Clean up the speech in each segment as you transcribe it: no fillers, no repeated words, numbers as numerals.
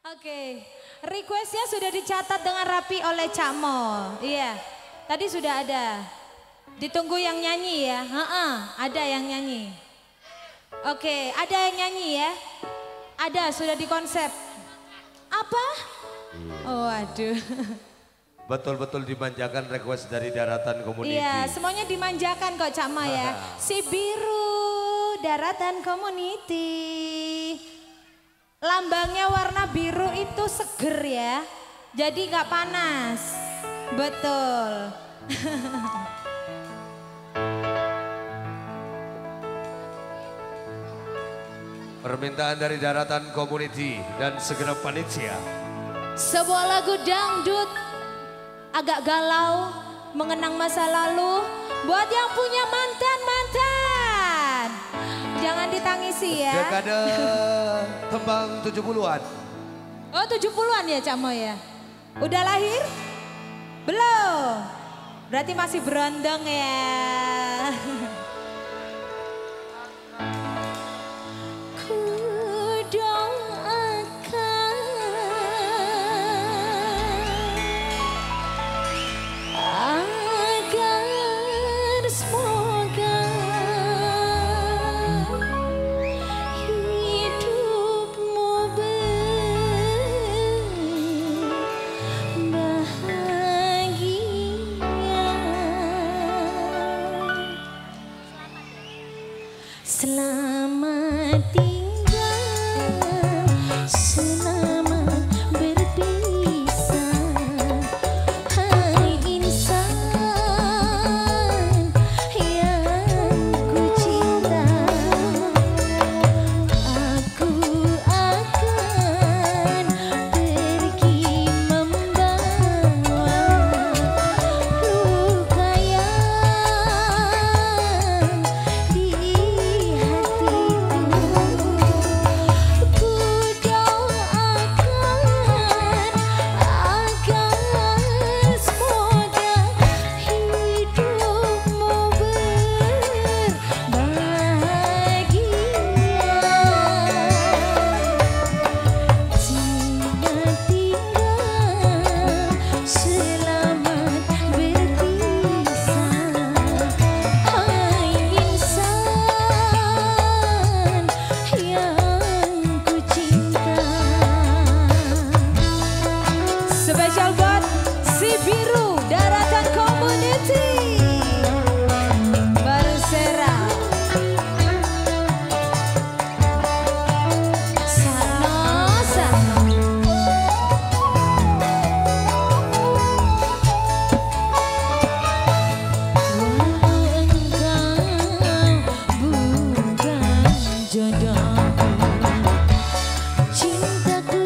Oke, requestnya sudah dicatat dengan rapi oleh Cak Mo. Iya, tadi sudah ada. Ditunggu yang nyanyi ya. Ada yang nyanyi. Oke, ada yang nyanyi ya. Ada, sudah dikonsep. Apa? Oh, aduh. Betul-betul dimanjakan request dari daratan community. Iya, semuanya dimanjakan kok Cak Mo ya. Si biru daratan community. Lambangnya warna biru itu seger ya. Jadi gak panas. Betul. Permintaan dari daratan community dan segenap panitia. Sebuah lagu dangdut agak galau, mengenang masa lalu. Buat yang punya mantan-mantan, jangan ditangisi ya. Dekade tembang 70-an. Oh 70-an ya Cak Mo ya. Udah lahir? Belum? Berarti masih berondong ya. Selamat tinggal, selamat berpisah, hai insan yang ku cinta. Aku akan pergi membawa luka yang di Spesial buat si biru daratan community berserah. Walau engkau bukan jodohku, cintaku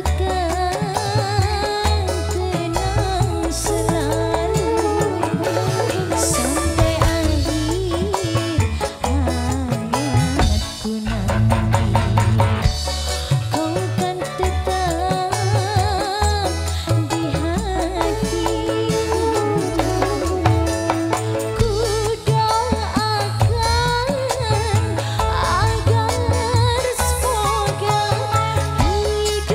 sampai akhir hayatku nanti, kau kan tetap di hatiku. Ku doakan agar semoga hidupmu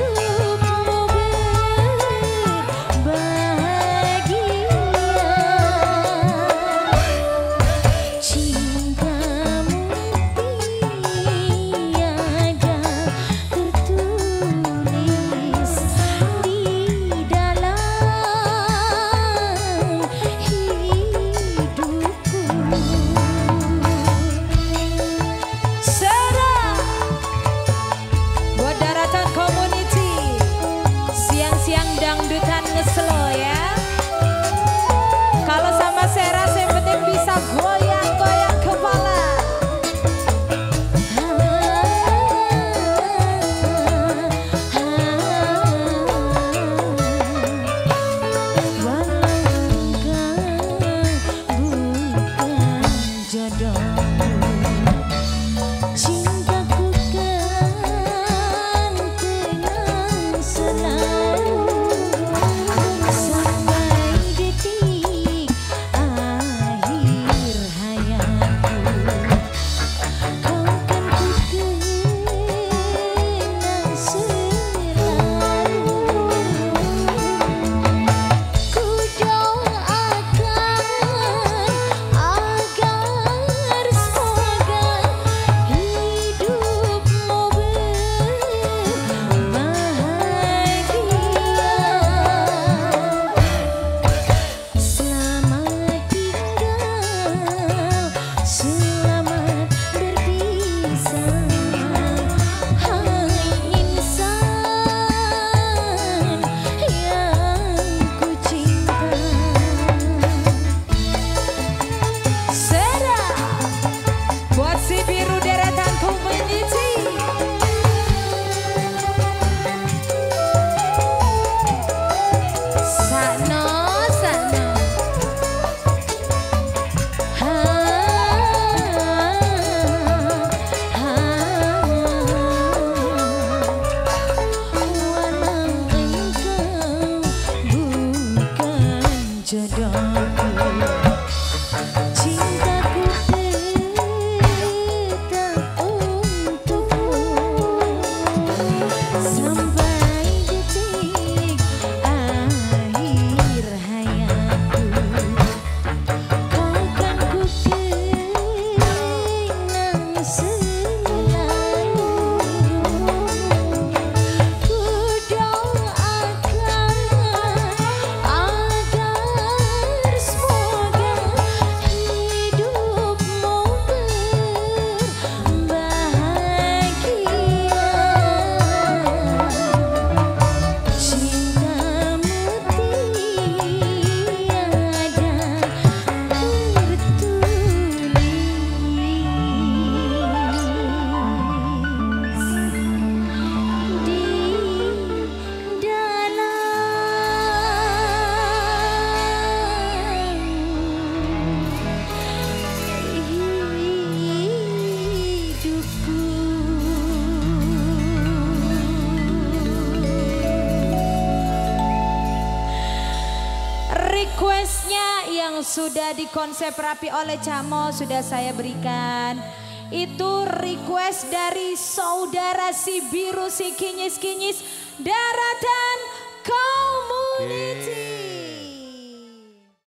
Requestnya yang sudah dikonsep rapi oleh Cak Mo sudah saya berikan. Itu request dari saudara si biru si kinyis-kinyis daratan community.